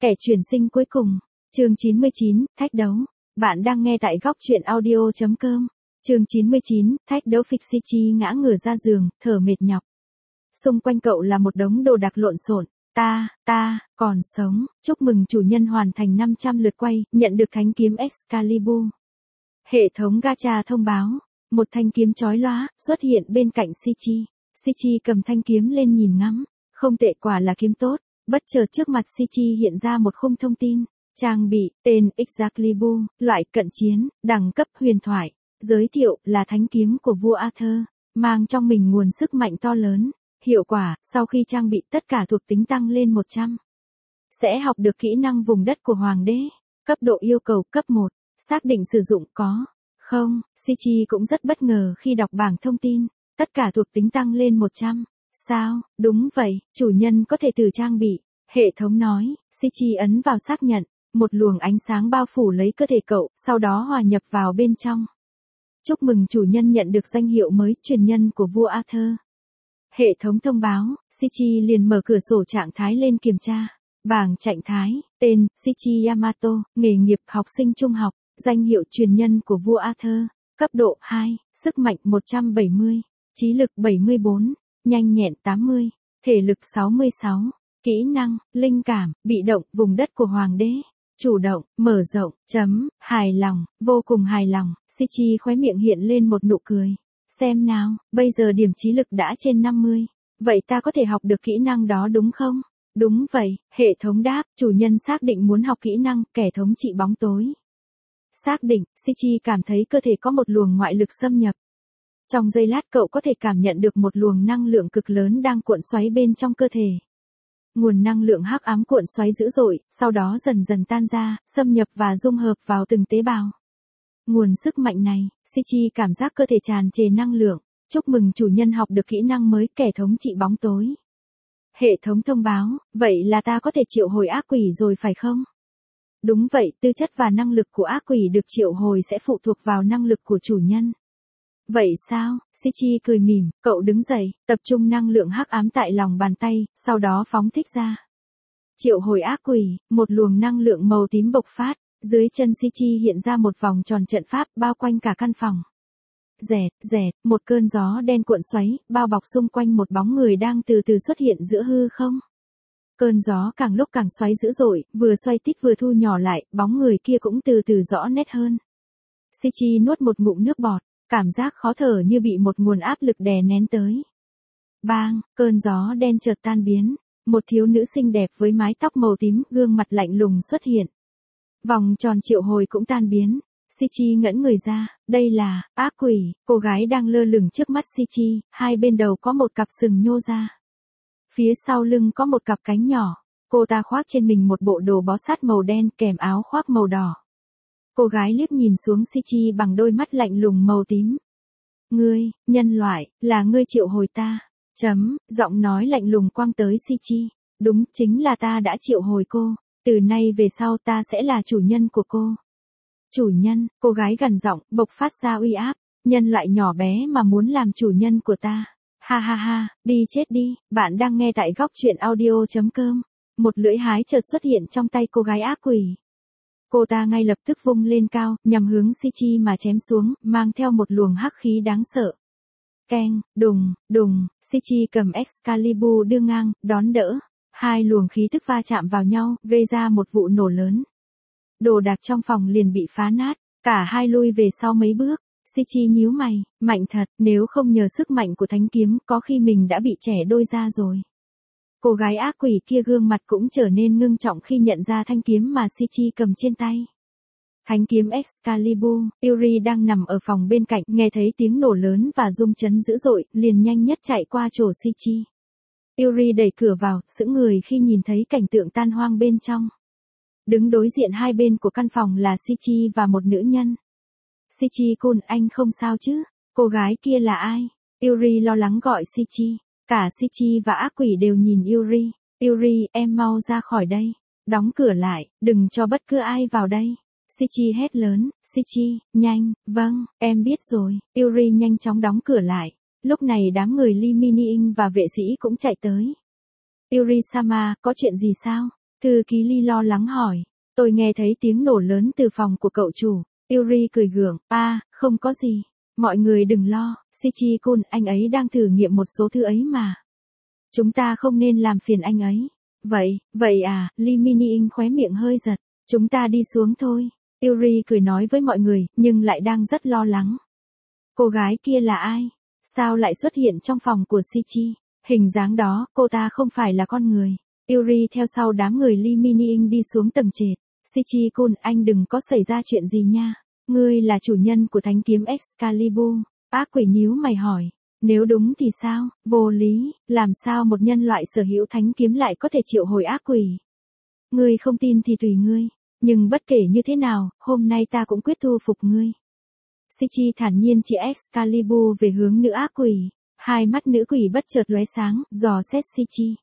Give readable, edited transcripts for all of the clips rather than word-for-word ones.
Kẻ chuyển sinh cuối cùng. Chương 99, thách đấu. Bạn đang nghe tại góc truyện audio.com. Chương 99, thách đấu. Fixie ngã ngửa ra giường, thở mệt nhọc. Xung quanh cậu là một đống đồ đạc lộn xộn. Ta, còn sống. Chúc mừng chủ nhân hoàn thành 500 lượt quay, nhận được thánh kiếm Excalibur. Hệ thống gacha thông báo. Một thanh kiếm chói lóa xuất hiện bên cạnh Sichi. Sichi cầm thanh kiếm lên nhìn ngắm. Không tệ, quả là kiếm tốt. Bất chợt trước mặt Sichi hiện ra một khung thông tin. Trang bị, tên Excalibur, loại cận chiến, đẳng cấp huyền thoại. Giới thiệu là thánh kiếm của vua Arthur, mang trong mình nguồn sức mạnh to lớn. Hiệu quả, sau khi trang bị tất cả thuộc tính tăng lên 100. Sẽ học được kỹ năng vùng đất của hoàng đế. Cấp độ yêu cầu cấp 1. Xác định sử dụng có. Không, Sichi cũng rất bất ngờ khi đọc bảng thông tin. Tất cả thuộc tính tăng lên 100. Sao, đúng vậy, chủ nhân có thể từ trang bị. Hệ thống nói, Sichi ấn vào xác nhận. Một luồng ánh sáng bao phủ lấy cơ thể cậu, sau đó hòa nhập vào bên trong. Chúc mừng chủ nhân nhận được danh hiệu mới, truyền nhân của vua Arthur. Hệ thống thông báo, Sichi liền mở cửa sổ trạng thái lên kiểm tra. Bảng trạng thái, tên, Sichi Yamato, nghề nghiệp học sinh trung học, danh hiệu truyền nhân của vua Arthur, cấp độ 2, sức mạnh 170, trí lực 74, nhanh nhẹn 80, thể lực 66, kỹ năng, linh cảm, bị động, vùng đất của hoàng đế. Chủ động, mở rộng, hài lòng, vô cùng hài lòng. Sichi khóe miệng hiện lên một nụ cười. Xem nào, bây giờ điểm trí lực đã trên 50. Vậy ta có thể học được kỹ năng đó đúng không? Đúng vậy, hệ thống đáp, chủ nhân xác định muốn học kỹ năng, kẻ thống trị bóng tối. Xác định, Sichi cảm thấy cơ thể có một luồng ngoại lực xâm nhập. Trong giây lát cậu có thể cảm nhận được một luồng năng lượng cực lớn đang cuộn xoáy bên trong cơ thể. Nguồn năng lượng hắc ám cuộn xoáy dữ dội, sau đó dần dần tan ra, xâm nhập và dung hợp vào từng tế bào. Nguồn sức mạnh này, Sichi cảm giác cơ thể tràn trề năng lượng. Chúc mừng chủ nhân học được kỹ năng mới, kẻ thống trị bóng tối. Hệ thống thông báo, vậy là ta có thể triệu hồi ác quỷ rồi phải không? Đúng vậy, tư chất và năng lực của ác quỷ được triệu hồi sẽ phụ thuộc vào năng lực của chủ nhân. Vậy sao? Sichi cười mỉm, cậu đứng dậy, tập trung năng lượng hắc ám tại lòng bàn tay, sau đó phóng thích ra. Triệu hồi ác quỷ, một luồng năng lượng màu tím bộc phát, dưới chân Sichi hiện ra một vòng tròn trận pháp bao quanh cả căn phòng. Rẹt, một cơn gió đen cuộn xoáy, bao bọc xung quanh một bóng người đang từ từ xuất hiện giữa hư không. Cơn gió càng lúc càng xoáy dữ dội, vừa xoay tít vừa thu nhỏ lại, bóng người kia cũng từ từ rõ nét hơn. Sichi nuốt một ngụm nước bọt. Cảm giác khó thở như bị một nguồn áp lực đè nén tới. Bang, cơn gió đen chợt tan biến. Một thiếu nữ xinh đẹp với mái tóc màu tím, gương mặt lạnh lùng xuất hiện. Vòng tròn triệu hồi cũng tan biến. Sichi ngẩn người ra, đây là ác quỷ. Cô gái đang lơ lửng trước mắt Sichi, hai bên đầu có một cặp sừng nhô ra. Phía sau lưng có một cặp cánh nhỏ. Cô ta khoác trên mình một bộ đồ bó sát màu đen kèm áo khoác màu đỏ. Cô gái liếc nhìn xuống Sichi bằng đôi mắt lạnh lùng màu tím. Ngươi, nhân loại, là ngươi triệu hồi ta. Giọng nói lạnh lùng quăng tới Sichi. Đúng, chính là ta đã triệu hồi cô. Từ nay về sau ta sẽ là chủ nhân của cô. Chủ nhân, cô gái gằn giọng, bộc phát ra uy áp. Nhân loại nhỏ bé mà muốn làm chủ nhân của ta. Ha ha ha, đi chết đi, bạn đang nghe tại góc truyện audio.com. Một lưỡi hái chợt xuất hiện trong tay cô gái ác quỷ. Cô ta ngay lập tức vung lên cao, nhằm hướng Sichi mà chém xuống, mang theo một luồng hắc khí đáng sợ. Keng, đùng, Sichi cầm Excalibur đưa ngang, đón đỡ. Hai luồng khí tức va chạm vào nhau, gây ra một vụ nổ lớn. Đồ đạc trong phòng liền bị phá nát, cả hai lui về sau mấy bước. Sichi nhíu mày, mạnh thật, nếu không nhờ sức mạnh của thánh kiếm, có khi mình đã bị chẻ đôi ra rồi. Cô gái ác quỷ kia gương mặt cũng trở nên ngưng trọng khi nhận ra thanh kiếm mà Sichi cầm trên tay. Thánh kiếm Excalibur. Yuri đang nằm ở phòng bên cạnh, nghe thấy tiếng nổ lớn và rung chấn dữ dội, liền nhanh nhất chạy qua chỗ Sichi. Yuri đẩy cửa vào, sững người khi nhìn thấy cảnh tượng tan hoang bên trong. Đứng đối diện hai bên của căn phòng là Sichi và một nữ nhân. Sichi-kun, anh không sao chứ? Cô gái kia là ai? Yuri lo lắng gọi Sichi. Cả Sichi và ác quỷ đều nhìn Yuri. Yuri, em mau ra khỏi đây. Đóng cửa lại, đừng cho bất cứ ai vào đây. Sichi hét lớn, Sichi, nhanh, vâng, em biết rồi. Yuri nhanh chóng đóng cửa lại. Lúc này đám người Lee Mini-in và vệ sĩ cũng chạy tới. Yuri-sama, có chuyện gì sao? Thư ký Ly lo lắng hỏi. Tôi nghe thấy tiếng nổ lớn từ phòng của cậu chủ. Yuri cười gượng. Không có gì. Mọi người đừng lo, Shichi-kun, anh ấy đang thử nghiệm một số thứ ấy mà. Chúng ta không nên làm phiền anh ấy. Vậy à, Lee Mini-in khóe miệng hơi giật. Chúng ta đi xuống thôi. Yuri cười nói với mọi người, nhưng lại đang rất lo lắng. Cô gái kia là ai? Sao lại xuất hiện trong phòng của Shichi? Hình dáng đó, cô ta không phải là con người. Yuri theo sau đám người Lee Mini-in đi xuống tầng trệt. Shichi-kun, anh đừng có xảy ra chuyện gì nha. Ngươi là chủ nhân của thanh kiếm Excalibur. Ác quỷ nhíu mày hỏi. Nếu đúng thì sao? Vô lý, làm sao một nhân loại sở hữu thánh kiếm lại có thể triệu hồi ác quỷ? Ngươi không tin thì tùy ngươi. Nhưng bất kể như thế nào, hôm nay ta cũng quyết thu phục ngươi. Shichi thản nhiên chỉ Excalibur về hướng nữ ác quỷ. Hai mắt nữ quỷ bất chợt lóe sáng, dò xét Shichi.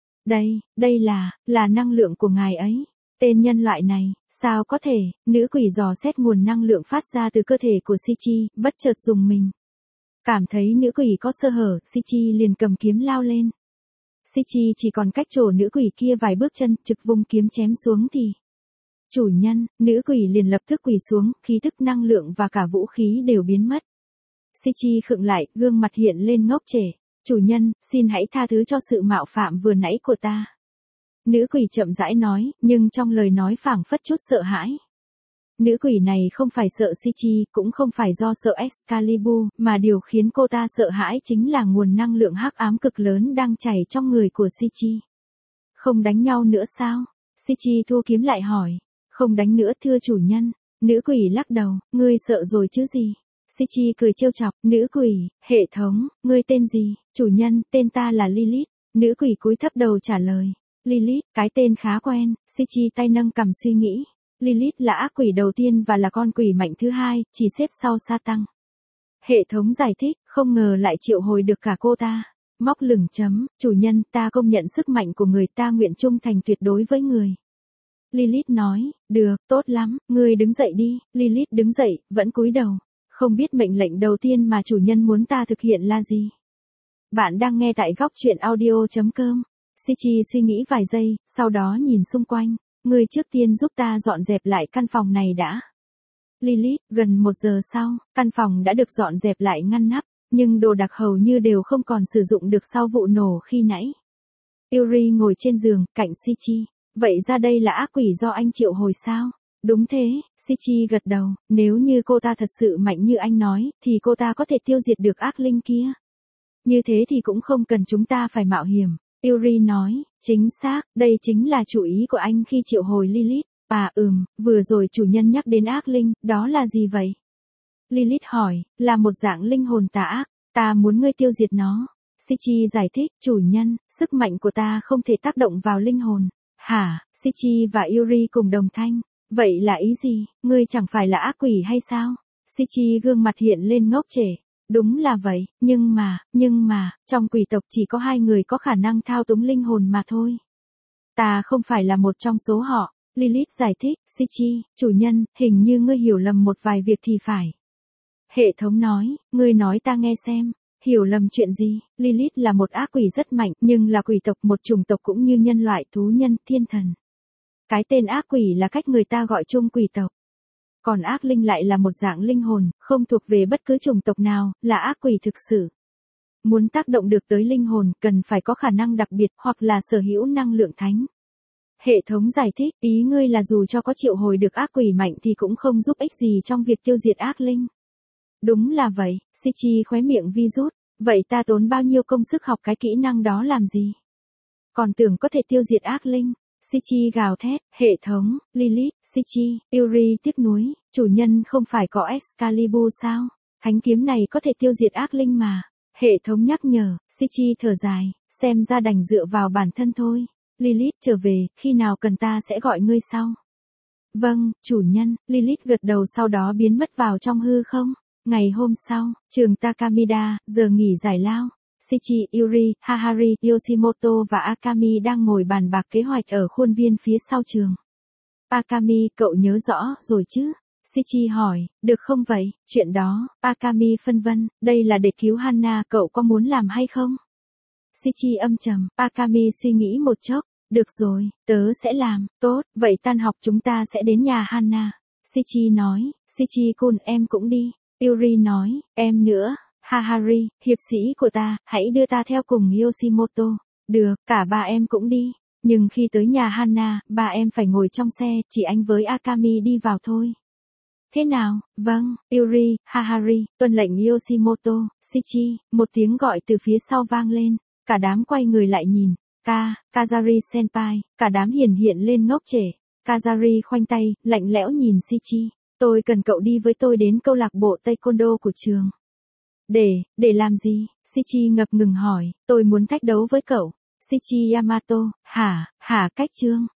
Đây là năng lượng của ngài ấy. Tên nhân loại này, sao có thể? Nữ quỷ dò xét nguồn năng lượng phát ra từ cơ thể của Shichi, bất chợt dùng mình. Cảm thấy nữ quỷ có sơ hở, Shichi liền cầm kiếm lao lên. Shichi chỉ còn cách chỗ nữ quỷ kia vài bước chân, trực vung kiếm chém xuống thì. Chủ nhân, nữ quỷ liền lập tức quỳ xuống, khí tức năng lượng và cả vũ khí đều biến mất. Shichi khựng lại, gương mặt hiện lên ngốc trệ. Chủ nhân, xin hãy tha thứ cho sự mạo phạm vừa nãy của ta. Nữ quỷ chậm rãi nói, nhưng trong lời nói phảng phất chút sợ hãi. Nữ quỷ này không phải sợ Shichi, cũng không phải do sợ Excalibur, mà điều khiến cô ta sợ hãi chính là nguồn năng lượng hắc ám cực lớn đang chảy trong người của Shichi. Không đánh nhau nữa sao? Shichi thu kiếm lại hỏi. Không đánh nữa thưa chủ nhân. Nữ quỷ lắc đầu, ngươi sợ rồi chứ gì? Shichi cười trêu chọc, nữ quỷ, hệ thống, ngươi tên gì? Chủ nhân, tên ta là Lilith. Nữ quỷ cúi thấp đầu trả lời. Lilith, cái tên khá quen. Shichi tay nâng cằm suy nghĩ. Lilith là ác quỷ đầu tiên và là con quỷ mạnh thứ hai, chỉ xếp sau Satan. Hệ thống giải thích, không ngờ lại triệu hồi được cả cô ta. Móc lửng chấm, chủ nhân, ta công nhận sức mạnh của người, ta nguyện trung thành tuyệt đối với người. Lilith nói, được, tốt lắm, ngươi đứng dậy đi. Lilith đứng dậy, vẫn cúi đầu. Không biết mệnh lệnh đầu tiên mà chủ nhân muốn ta thực hiện là gì? Bạn đang nghe tại góc truyện audio.com. Shichi suy nghĩ vài giây, sau đó nhìn xung quanh. Ngươi trước tiên giúp ta dọn dẹp lại căn phòng này đã. Lilith, gần 1 giờ sau, căn phòng đã được dọn dẹp lại ngăn nắp, nhưng đồ đạc hầu như đều không còn sử dụng được sau vụ nổ khi nãy. Yuri ngồi trên giường, cạnh Shichi. Vậy ra đây là ác quỷ do anh triệu hồi sao? Đúng thế, Shichi gật đầu, nếu như cô ta thật sự mạnh như anh nói, thì cô ta có thể tiêu diệt được ác linh kia. Như thế thì cũng không cần chúng ta phải mạo hiểm. Yuri nói, chính xác, đây chính là chủ ý của anh khi triệu hồi Lilith. Vừa rồi chủ nhân nhắc đến ác linh, đó là gì vậy? Lilith hỏi, là một dạng linh hồn tà ác, ta muốn ngươi tiêu diệt nó. Shichi giải thích, chủ nhân, sức mạnh của ta không thể tác động vào linh hồn. Hả? Shichi và Yuri cùng đồng thanh. Vậy là ý gì? Ngươi chẳng phải là ác quỷ hay sao? Shichi gương mặt hiện lên ngốc trệ. Đúng là vậy, nhưng mà, trong quỷ tộc chỉ có 2 người có khả năng thao túng linh hồn mà thôi. Ta không phải là một trong số họ. Lilith giải thích, Shichi, chủ nhân, hình như ngươi hiểu lầm một vài việc thì phải. Hệ thống nói, ngươi nói ta nghe xem. Hiểu lầm chuyện gì? Lilith là một ác quỷ rất mạnh, nhưng là quỷ tộc, một chủng tộc cũng như nhân loại, thú nhân, thiên thần. Cái tên ác quỷ là cách người ta gọi chung quỷ tộc. Còn ác linh lại là một dạng linh hồn, không thuộc về bất cứ chủng tộc nào, là ác quỷ thực sự. Muốn tác động được tới linh hồn, cần phải có khả năng đặc biệt, hoặc là sở hữu năng lượng thánh. Hệ thống giải thích, ý ngươi là dù cho có triệu hồi được ác quỷ mạnh thì cũng không giúp ích gì trong việc tiêu diệt ác linh. Đúng là vậy, Shichi khóe miệng vi rút. Vậy ta tốn bao nhiêu công sức học cái kỹ năng đó làm gì? Còn tưởng có thể tiêu diệt ác linh. Shichi gào thét, hệ thống, Lilith, Shichi, Yuri tiếc nuối, chủ nhân không phải có Excalibur sao? Thánh kiếm này có thể tiêu diệt ác linh mà. Hệ thống nhắc nhở, Shichi thở dài, xem ra đành dựa vào bản thân thôi. Lilith trở về, khi nào cần ta sẽ gọi ngươi sau. Vâng, chủ nhân, Lilith gật đầu sau đó biến mất vào trong hư không. Ngày hôm sau, trường Takamida, giờ nghỉ giải lao. Shichi, Yuri, Hahari, Yoshimoto và Akami đang ngồi bàn bạc kế hoạch ở khuôn viên phía sau trường. Akami, cậu nhớ rõ rồi chứ? Shichi hỏi, được không vậy? Chuyện đó, Akami phân vân, đây là để cứu Hana, cậu có muốn làm hay không? Shichi âm trầm, Akami suy nghĩ một chốc, Được rồi, tớ sẽ làm, tốt, vậy tan học chúng ta sẽ đến nhà Hana. Shichi nói, Shichi-kun em cũng đi. Yuri nói, em nữa. Hahari, hiệp sĩ của ta, hãy đưa ta theo cùng Yoshimoto. Được, cả ba em cũng đi. Nhưng khi tới nhà Hana, ba em phải ngồi trong xe, chỉ anh với Akami đi vào thôi. Thế nào? Vâng, Yuri, Hahari, tuân lệnh Yoshimoto, Shichi, một tiếng gọi từ phía sau vang lên. Cả đám quay người lại nhìn. Kazari senpai, cả đám hiển hiện lên ngốc trệ. Kazari khoanh tay, lạnh lẽo nhìn Shichi. Tôi cần cậu đi với tôi đến câu lạc bộ taekwondo của trường. Để làm gì? Shichi ngập ngừng hỏi, tôi muốn thách đấu với cậu. Shichi Yamato, hả, cách chương.